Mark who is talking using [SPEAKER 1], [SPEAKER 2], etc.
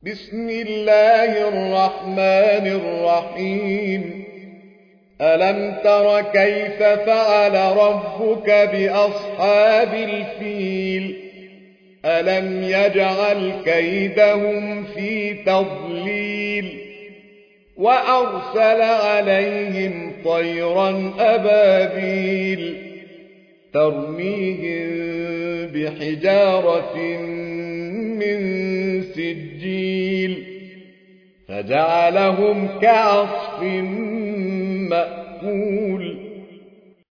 [SPEAKER 1] بسم الله الرحمن الرحيم. ألم تر كيف فعل ربك بأصحاب الفيل؟ ألم يجعل كيدهم في تضليل وأرسل عليهم طيرا أبابيل ترميهم بحجارة من سجيل فجعلهم كعصف مأكول.